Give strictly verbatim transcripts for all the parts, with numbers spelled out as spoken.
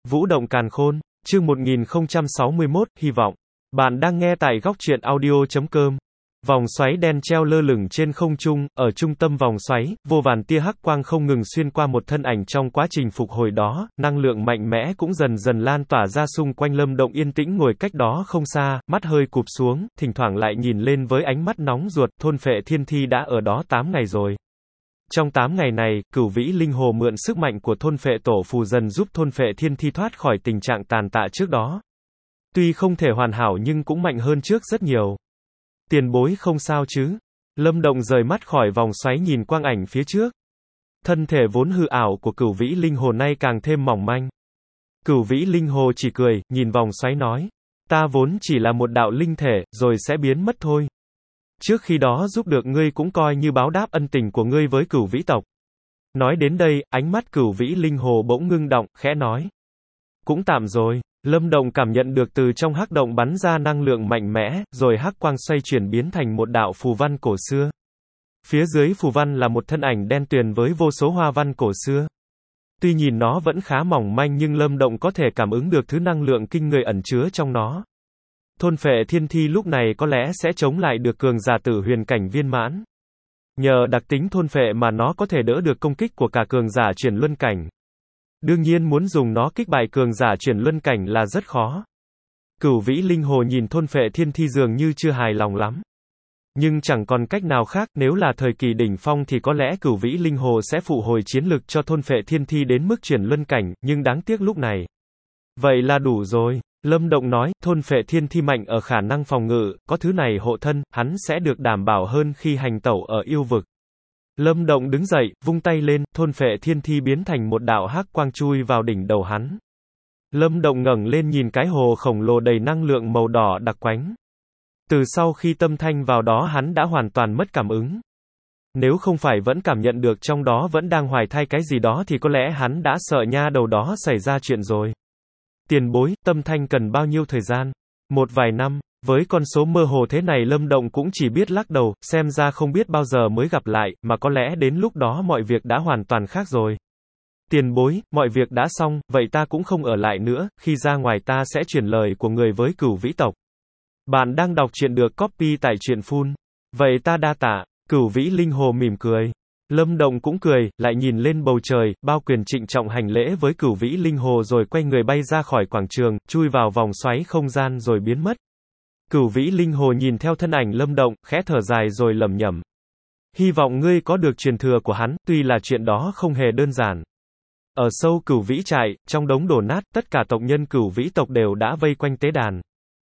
Vũ động càn khôn, chương một nghìn không trăm sáu mươi mốt, hy vọng. Bạn đang nghe tại góc truyện audio.com. Vòng xoáy đen treo lơ lửng trên không trung, ở trung tâm vòng xoáy, vô vàn tia hắc quang không ngừng xuyên qua một thân ảnh trong quá trình phục hồi đó, năng lượng mạnh mẽ cũng dần dần lan tỏa ra xung quanh. Lâm Động yên tĩnh ngồi cách đó không xa, mắt hơi cụp xuống, thỉnh thoảng lại nhìn lên với ánh mắt nóng ruột. Thôn phệ thiên thi đã ở đó tám ngày rồi. Trong tám ngày này, Cửu Vĩ Linh Hồ mượn sức mạnh của thôn phệ tổ phù dần giúp thôn phệ thiên thi thoát khỏi tình trạng tàn tạ trước đó. Tuy không thể hoàn hảo nhưng cũng mạnh hơn trước rất nhiều. Tiền bối không sao chứ? Lâm Động rời mắt khỏi vòng xoáy nhìn quang ảnh phía trước. Thân thể vốn hư ảo của Cửu Vĩ Linh Hồ nay càng thêm mỏng manh. Cửu Vĩ Linh Hồ chỉ cười, nhìn vòng xoáy nói. Ta vốn chỉ là một đạo linh thể, rồi sẽ biến mất thôi. Trước khi đó giúp được ngươi cũng coi như báo đáp ân tình của ngươi với Cửu Vĩ tộc. Nói đến đây, ánh mắt Cửu Vĩ Linh Hồ bỗng ngưng động, khẽ nói. Cũng tạm rồi. Lâm Động cảm nhận được từ trong hắc động bắn ra năng lượng mạnh mẽ, rồi hắc quang xoay chuyển biến thành một đạo phù văn cổ xưa. Phía dưới phù văn là một thân ảnh đen tuyền với vô số hoa văn cổ xưa. Tuy nhìn nó vẫn khá mỏng manh nhưng Lâm Động có thể cảm ứng được thứ năng lượng kinh người ẩn chứa trong nó. Thôn phệ thiên thi lúc này có lẽ sẽ chống lại được cường giả tử huyền cảnh viên mãn. Nhờ đặc tính thôn phệ mà nó có thể đỡ được công kích của cả cường giả chuyển luân cảnh. Đương nhiên muốn dùng nó kích bại cường giả chuyển luân cảnh là rất khó. Cửu Vĩ Linh Hồ nhìn thôn phệ thiên thi dường như chưa hài lòng lắm. Nhưng chẳng còn cách nào khác, nếu là thời kỳ đỉnh phong thì có lẽ Cửu Vĩ Linh Hồ sẽ phụ hồi chiến lực cho thôn phệ thiên thi đến mức chuyển luân cảnh, nhưng đáng tiếc lúc này. Vậy là đủ rồi. Lâm Động nói, thôn phệ thiên thi mạnh ở khả năng phòng ngự, có thứ này hộ thân, hắn sẽ được đảm bảo hơn khi hành tẩu ở yêu vực. Lâm Động đứng dậy, vung tay lên, thôn phệ thiên thi biến thành một đạo hắc quang chui vào đỉnh đầu hắn. Lâm Động ngẩng lên nhìn cái hồ khổng lồ đầy năng lượng màu đỏ đặc quánh. Từ sau khi tâm thanh vào đó hắn đã hoàn toàn mất cảm ứng. Nếu không phải vẫn cảm nhận được trong đó vẫn đang hoài thai cái gì đó thì có lẽ hắn đã sợ nha đầu đó xảy ra chuyện rồi. Tiền bối, tâm thanh cần bao nhiêu thời gian? Một vài năm. Với con số mơ hồ thế này Lâm Động cũng chỉ biết lắc đầu, xem ra không biết bao giờ mới gặp lại, mà có lẽ đến lúc đó mọi việc đã hoàn toàn khác rồi. Tiền bối, mọi việc đã xong, vậy ta cũng không ở lại nữa, khi ra ngoài ta sẽ truyền lời của người với Cửu Vĩ tộc. Bạn đang đọc truyện được copy tại truyện phun. Vậy ta đa tạ. Cửu Vĩ Linh Hồ mỉm cười. Lâm Động cũng cười, lại nhìn lên bầu trời, bao quyền trịnh trọng hành lễ với Cửu Vĩ Linh Hồ rồi quay người bay ra khỏi quảng trường, chui vào vòng xoáy không gian rồi biến mất. Cửu Vĩ Linh Hồ nhìn theo thân ảnh Lâm Động, khẽ thở dài rồi lẩm nhẩm. Hy vọng ngươi có được truyền thừa của hắn, tuy là chuyện đó không hề đơn giản. Ở sâu Cửu Vĩ trại, trong đống đổ nát, tất cả tộc nhân Cửu Vĩ tộc đều đã vây quanh tế đàn.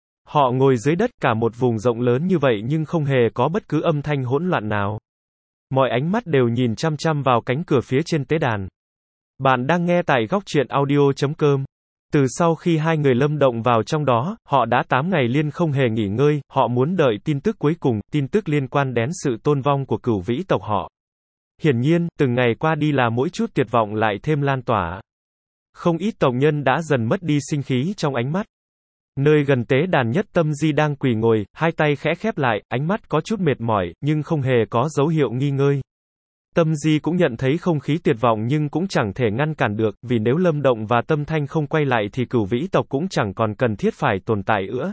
Họ ngồi dưới đất cả một vùng rộng lớn như vậy nhưng không hề có bất cứ âm thanh hỗn loạn nào. Mọi ánh mắt đều nhìn chăm chăm vào cánh cửa phía trên tế đàn. Bạn đang nghe tại góc truyện audio.com. Từ sau khi hai người Lâm Động vào trong đó, họ đã tám ngày liên không hề nghỉ ngơi, họ muốn đợi tin tức cuối cùng, tin tức liên quan đến sự tôn vong của Cửu Vĩ tộc họ. Hiển nhiên, từng ngày qua đi là mỗi chút tuyệt vọng lại thêm lan tỏa. Không ít tộc nhân đã dần mất đi sinh khí trong ánh mắt. Nơi gần tế đàn nhất Tâm Di đang quỳ ngồi, hai tay khẽ khép lại, ánh mắt có chút mệt mỏi, nhưng không hề có dấu hiệu nghỉ ngơi. Tâm Di cũng nhận thấy không khí tuyệt vọng nhưng cũng chẳng thể ngăn cản được, vì nếu Lâm Động và Tâm Thanh không quay lại thì Cửu Vĩ tộc cũng chẳng còn cần thiết phải tồn tại nữa.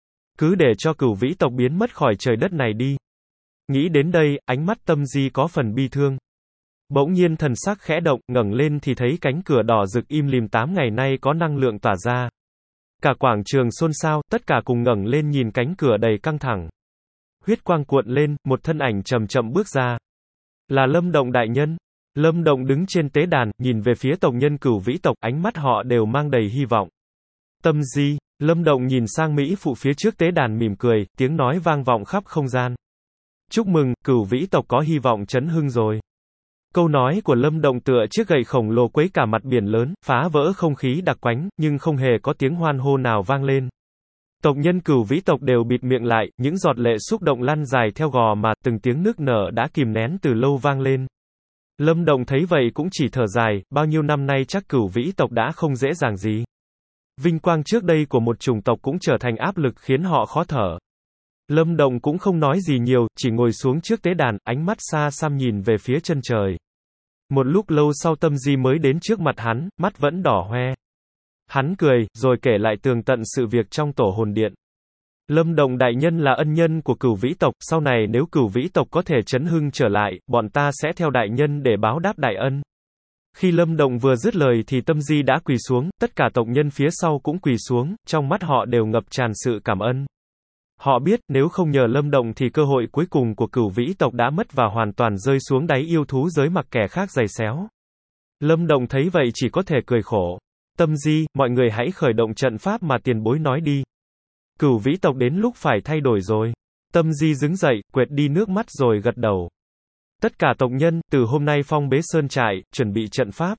Cứ để cho Cửu Vĩ tộc biến mất khỏi trời đất này đi. Nghĩ đến đây, ánh mắt Tâm Di có phần bi thương. Bỗng nhiên thần sắc khẽ động, ngẩng lên thì thấy cánh cửa đỏ rực im lìm tám ngày nay có năng lượng tỏa ra. Cả quảng trường xôn xao, tất cả cùng ngẩng lên nhìn cánh cửa đầy căng thẳng. Huyết quang cuộn lên, một thân ảnh chậm chậm bước ra. Là Lâm Động đại nhân. Lâm Động đứng trên tế đàn, nhìn về phía tộc nhân Cửu Vĩ tộc, ánh mắt họ đều mang đầy hy vọng. Tâm Di, Lâm Động nhìn sang Mỹ phụ phía trước tế đàn mỉm cười, tiếng nói vang vọng khắp không gian. Chúc mừng, Cửu Vĩ tộc có hy vọng chấn hưng rồi. Câu nói của Lâm Động tựa chiếc gậy khổng lồ quấy cả mặt biển lớn, phá vỡ không khí đặc quánh, nhưng không hề có tiếng hoan hô nào vang lên. Tộc nhân Cửu Vĩ tộc đều bịt miệng lại, những giọt lệ xúc động lăn dài theo gò má, từng tiếng nức nở đã kìm nén từ lâu vang lên. Lâm Động thấy vậy cũng chỉ thở dài, bao nhiêu năm nay chắc Cửu Vĩ tộc đã không dễ dàng gì. Vinh quang trước đây của một chủng tộc cũng trở thành áp lực khiến họ khó thở. Lâm Động cũng không nói gì nhiều, chỉ ngồi xuống trước tế đàn, ánh mắt xa xăm nhìn về phía chân trời. Một lúc lâu sau Tâm Di mới đến trước mặt hắn, mắt vẫn đỏ hoe. Hắn cười, rồi kể lại tường tận sự việc trong tổ hồn điện. Lâm Động đại nhân là ân nhân của Cửu Vĩ tộc, sau này nếu Cửu Vĩ tộc có thể chấn hưng trở lại, bọn ta sẽ theo đại nhân để báo đáp đại ân. Khi Lâm Động vừa dứt lời thì Tâm Di đã quỳ xuống, tất cả tộc nhân phía sau cũng quỳ xuống, trong mắt họ đều ngập tràn sự cảm ơn. Họ biết, nếu không nhờ Lâm Động thì cơ hội cuối cùng của Cửu Vĩ tộc đã mất và hoàn toàn rơi xuống đáy yêu thú giới mặc kẻ khác giày xéo. Lâm Động thấy vậy chỉ có thể cười khổ. Tâm Di, mọi người hãy khởi động trận pháp mà tiền bối nói đi. Cửu Vĩ tộc đến lúc phải thay đổi rồi. Tâm Di đứng dậy, quệt đi nước mắt rồi gật đầu. Tất cả tộc nhân, từ hôm nay phong bế sơn trại, chuẩn bị trận pháp.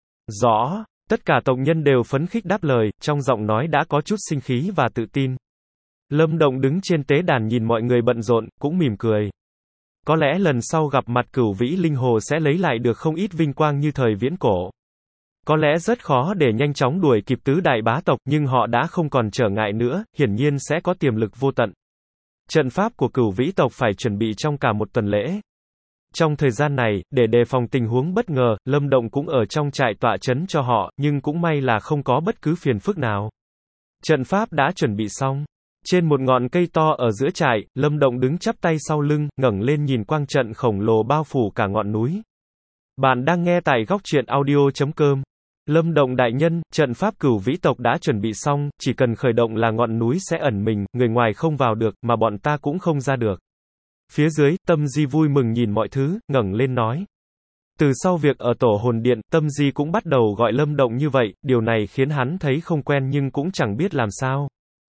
Rõ. Tất cả tộc nhân đều phấn khích đáp lời, trong giọng nói đã có chút sinh khí và tự tin. Lâm Động đứng trên tế đàn nhìn mọi người bận rộn, cũng mỉm cười. Có lẽ lần sau gặp mặt Cửu Vĩ Linh Hồ sẽ lấy lại được không ít vinh quang như thời viễn cổ. Có lẽ rất khó để nhanh chóng đuổi kịp tứ đại bá tộc, nhưng họ đã không còn trở ngại nữa, hiển nhiên sẽ có tiềm lực vô tận. Trận pháp của Cửu Vĩ tộc phải chuẩn bị trong cả một tuần lễ. Trong thời gian này, để đề phòng tình huống bất ngờ, Lâm Động cũng ở trong trại tọa trấn cho họ, nhưng cũng may là không có bất cứ phiền phức nào. Trận pháp đã chuẩn bị xong. Trên một ngọn cây to ở giữa trại, Lâm Động đứng chắp tay sau lưng, ngẩng lên nhìn quang trận khổng lồ bao phủ cả ngọn núi. Bạn đang nghe tại góc truyện audio chấm com. Lâm Động đại nhân, trận pháp Cửu Vĩ tộc đã chuẩn bị xong, chỉ cần khởi động là ngọn núi sẽ ẩn mình, người ngoài không vào được, mà bọn ta cũng không ra được. Phía dưới, Tâm Di vui mừng nhìn mọi thứ, ngẩng lên nói. Từ sau việc ở tổ hồn điện, Tâm Di cũng bắt đầu gọi Lâm Động như vậy, điều này khiến hắn thấy không quen nhưng cũng chẳng biết làm sao.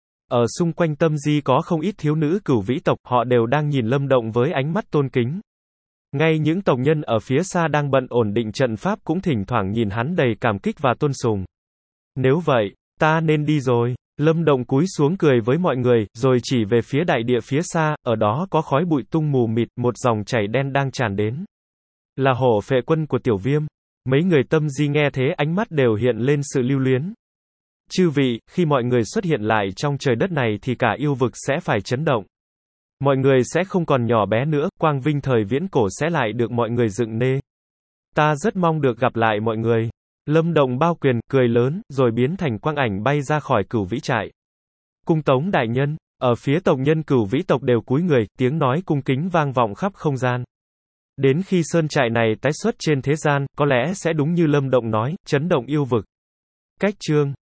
Ở xung quanh Tâm Di có không ít thiếu nữ Cửu Vĩ tộc, họ đều đang nhìn Lâm Động với ánh mắt tôn kính. Ngay những tộc nhân ở phía xa đang bận ổn định trận pháp cũng thỉnh thoảng nhìn hắn đầy cảm kích và tôn sùng. Nếu vậy, ta nên đi rồi. Lâm Động cúi xuống cười với mọi người, rồi chỉ về phía đại địa phía xa, ở đó có khói bụi tung mù mịt, một dòng chảy đen đang tràn đến. Là hổ phệ quân của Tiểu Viêm. Mấy người Tâm Di nghe thế ánh mắt đều hiện lên sự lưu luyến. Chư vị, khi mọi người xuất hiện lại trong trời đất này thì cả yêu vực sẽ phải chấn động. Mọi người sẽ không còn nhỏ bé nữa, quang vinh thời viễn cổ sẽ lại được mọi người dựng nê. Ta rất mong được gặp lại mọi người. Lâm Động bao quyền, cười lớn, rồi biến thành quang ảnh bay ra khỏi Cửu Vĩ trại. Cung tống đại nhân, ở phía tộc nhân Cửu Vĩ tộc đều cúi người, tiếng nói cung kính vang vọng khắp không gian. Đến khi sơn trại này tái xuất trên thế gian, có lẽ sẽ đúng như Lâm Động nói, chấn động yêu vực. Cách chương